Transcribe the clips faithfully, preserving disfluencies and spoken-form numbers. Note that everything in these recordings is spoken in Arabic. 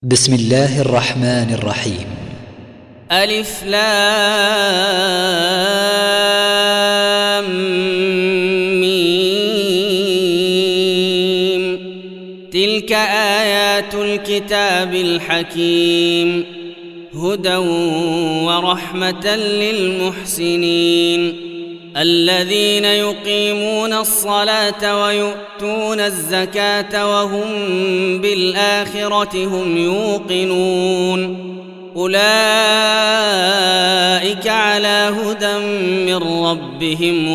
بسم الله الرحمن الرحيم. ألف لام ميم. تلك آيات الكتاب الحكيم هدى ورحمة للمحسنين الذين يقيمون الصلاة ويؤتون الزكاة وهم بالآخرة هم يوقنون أولئك على هدى من ربهم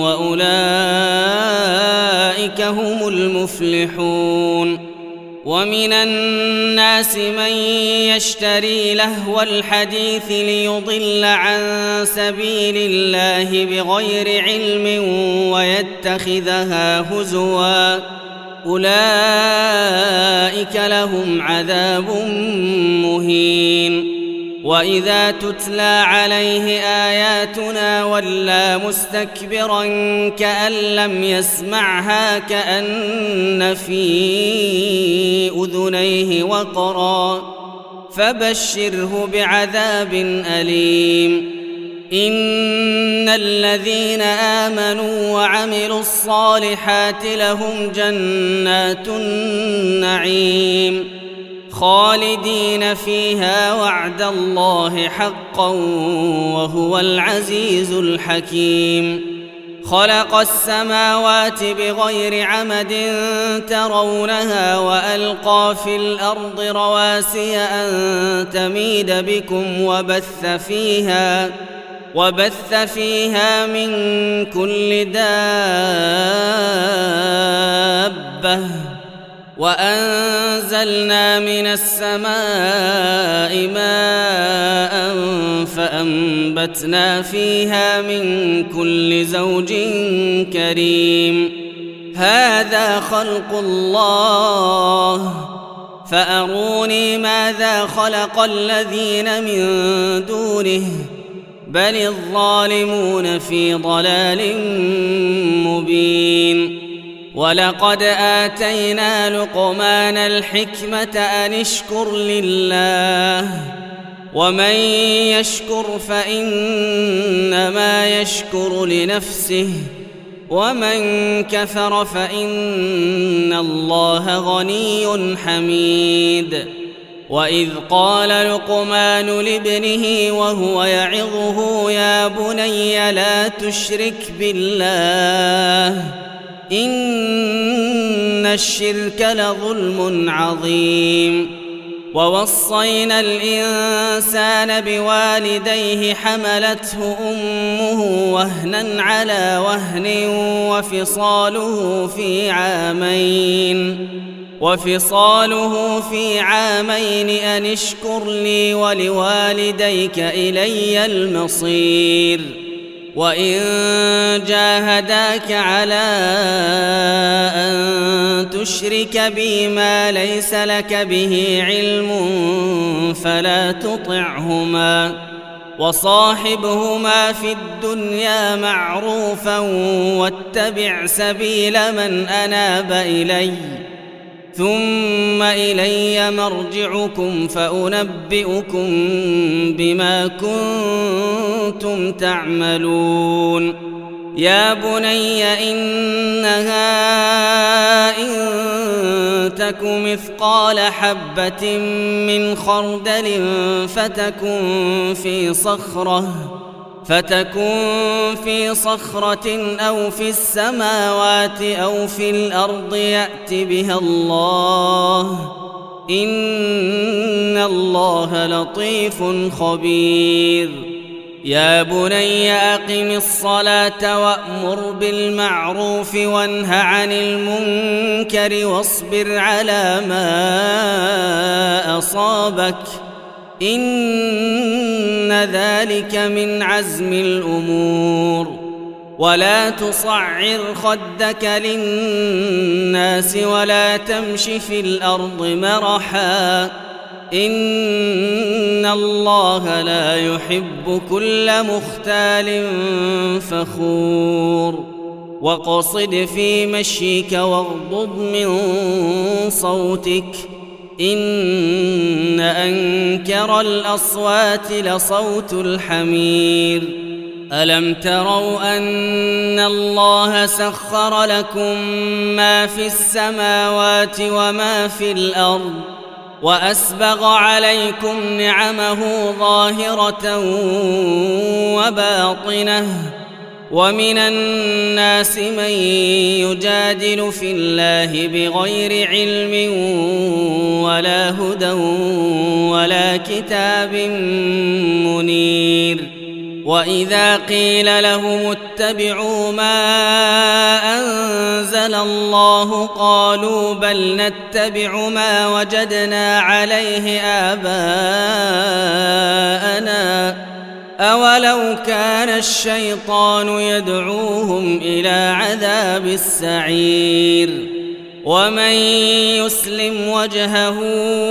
وأولئك هم المفلحون. ومن الناس من يشتري لهو الحديث ليضل عن سبيل الله بغير علم ويتخذها هزوا أولئك لهم عذاب مهين. وإذا تتلى عليه آياتنا ولى مستكبرا كأن لم يسمعها كأن في أذنيه وقرا فبشره بعذاب أليم. إن الذين آمنوا وعملوا الصالحات لهم جنات النعيم خالدين فيها وعد الله حقا وهو العزيز الحكيم. خلق السماوات بغير عمد ترونها وألقى في الأرض رواسي أن تميد بكم وبث فيها وبث فيها من كل دابة وأنزلنا من السماء ماء فأنبتنا فيها من كل زوج كريم. هذا خلق الله فأروني ماذا خلق الذين من دونه بل الظالمون في ضلال مبين. ولقد آتينا لقمان الحكمة أن اشكر لله ومن يشكر فإنما يشكر لنفسه ومن كفر فإن الله غني حميد. وإذ قال لقمان لابنه وهو يعظه يا بني لا تشرك بالله إن الشرك لظلم عظيم. ووصينا الإنسان بوالديه حملته أمه وهنا على وهن وفصاله في عامين وفصاله في عامين أن اشكر لي ولوالديك إلي المصير. وإن جاهداك على أن تشرك بي ما ليس لك به علم فلا تطعهما وصاحبهما في الدنيا معروفا واتبع سبيل من أناب إلي ثم إلي مرجعكم فأنبئكم بما كنتم تعملون. يا بني إنها إن تك مثقال حبة من خردل فتكن في صخرة فتكن في صخرة أو في السماوات أو في الأرض يأت بها الله إن الله لطيف خبير. يا بني أقم الصلاة وأمر بالمعروف وانه عن المنكر واصبر على ما أصابك إن ذلك من عزم الأمور. ولا تصعر خدك للناس ولا تمش في الأرض مرحا إن الله لا يحب كل مختال فخور. واقصد في مشيك واغضض من صوتك إن أنكر الأصوات لصوت الحمير ألم تروا أن الله سخر لكم ما في السماوات وما في الأرض وأسبغ عليكم نعمه ظاهرة وباطنة ومن الناس من يجادل في الله بغير علم ولا هدى ولا كتاب منير وإذا قيل لهم اتبعوا ما أنزل الله قالوا بل نتبع ما وجدنا عليه آباءنا أولو كان الشيطان يدعوهم إلى عذاب السعير ومن يسلم وجهه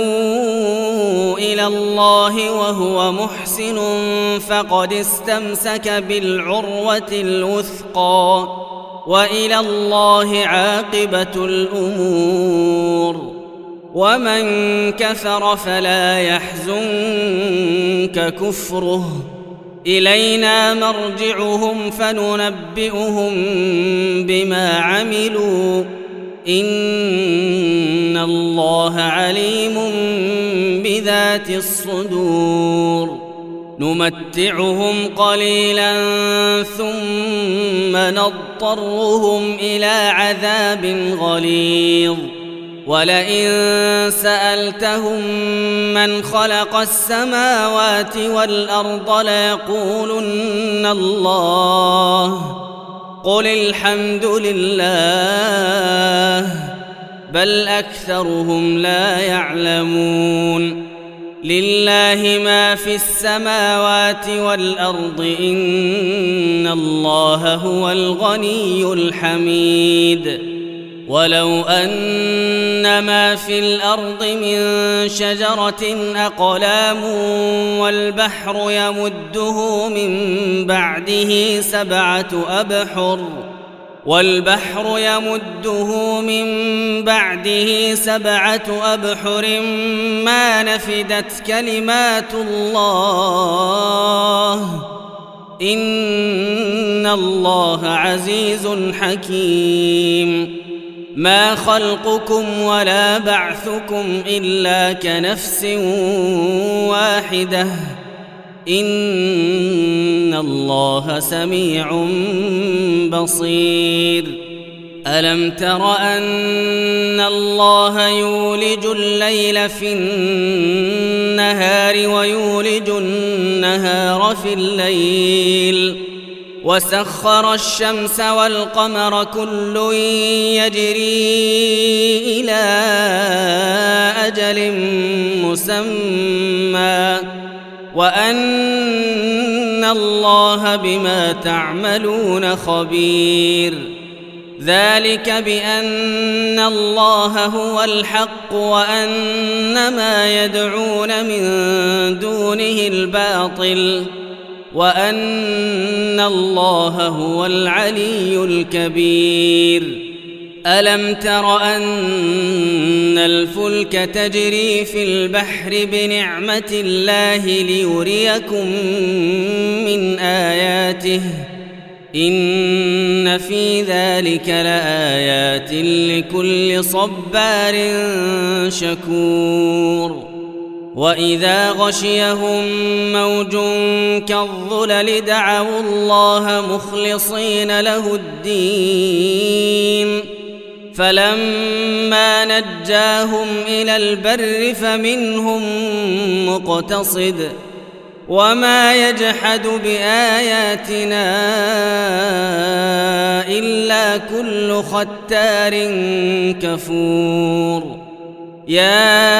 إلى الله وهو محسن فقد استمسك بالعروة الوثقى وإلى الله عاقبة الأمور ومن كفر فلا يحزنك كفره إلينا مرجعهم فننبئهم بما عملوا إن الله عليم بذات الصدور نمتعهم قليلا ثم نضطرهم إلى عذاب غليظ ولئن سألتهم من خلق السماوات والأرض ليقولن الله قل الحمد لله بل أكثرهم لا يعلمون لله ما في السماوات والأرض إن الله هو الغني الحميد ولو أن ما في الأرض من شجرة أقلام والبحر يمده من بعده سبعة أبحر والبحر يمده من بعده سبعة أبحر ما نفدت كلمات الله إن الله عزيز حكيم ما خلقكم ولا بعثكم إلا كنفس واحدة إن الله سميع بصير ألم تر أن الله يولج الليل في النهار ويولج النهار في الليل وسخر الشمس والقمر كل يجري إلى أجل مسمى وأن الله بما تعملون خبير ذلك بأن الله هو الحق وأن ما يدعون من دونه الباطل وأن الله هو العلي الكبير ألم تر أن الفلك تجري في البحر بنعمة الله ليريكم من آياته إن في ذلك لآيات لكل صبار شكور وإذا غشيهم موج كالظلل دعوا الله مخلصين له الدين فلما نجاهم إلى البر فمنهم مقتصد وما يجحد بآياتنا إلا كل ختار كفور يا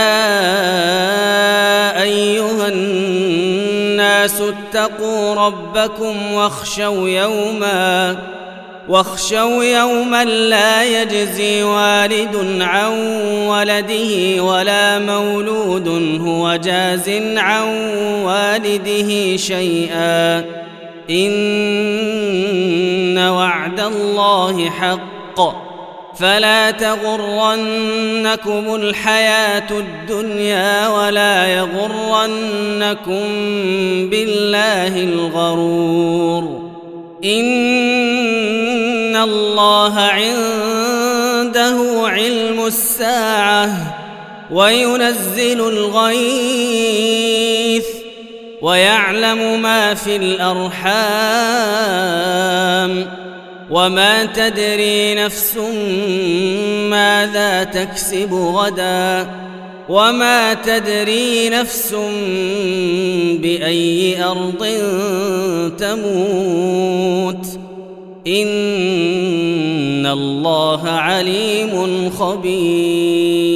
أيها الناس اتقوا ربكم واخشوا يوما واخشوا يوما لا يجزي والد عن ولده ولا مولود هو جاز عن والده شيئا إن وعد الله حق فلا تغرنكم الحياة الدنيا ولا يغرنكم بالله الغرور إن الله عنده علم الساعة وينزل الغيث ويعلم ما في الأرحام وما تدري نفس ماذا تكسب غدا وما تدري نفس بأي أرض تموت إن الله عليم خبير.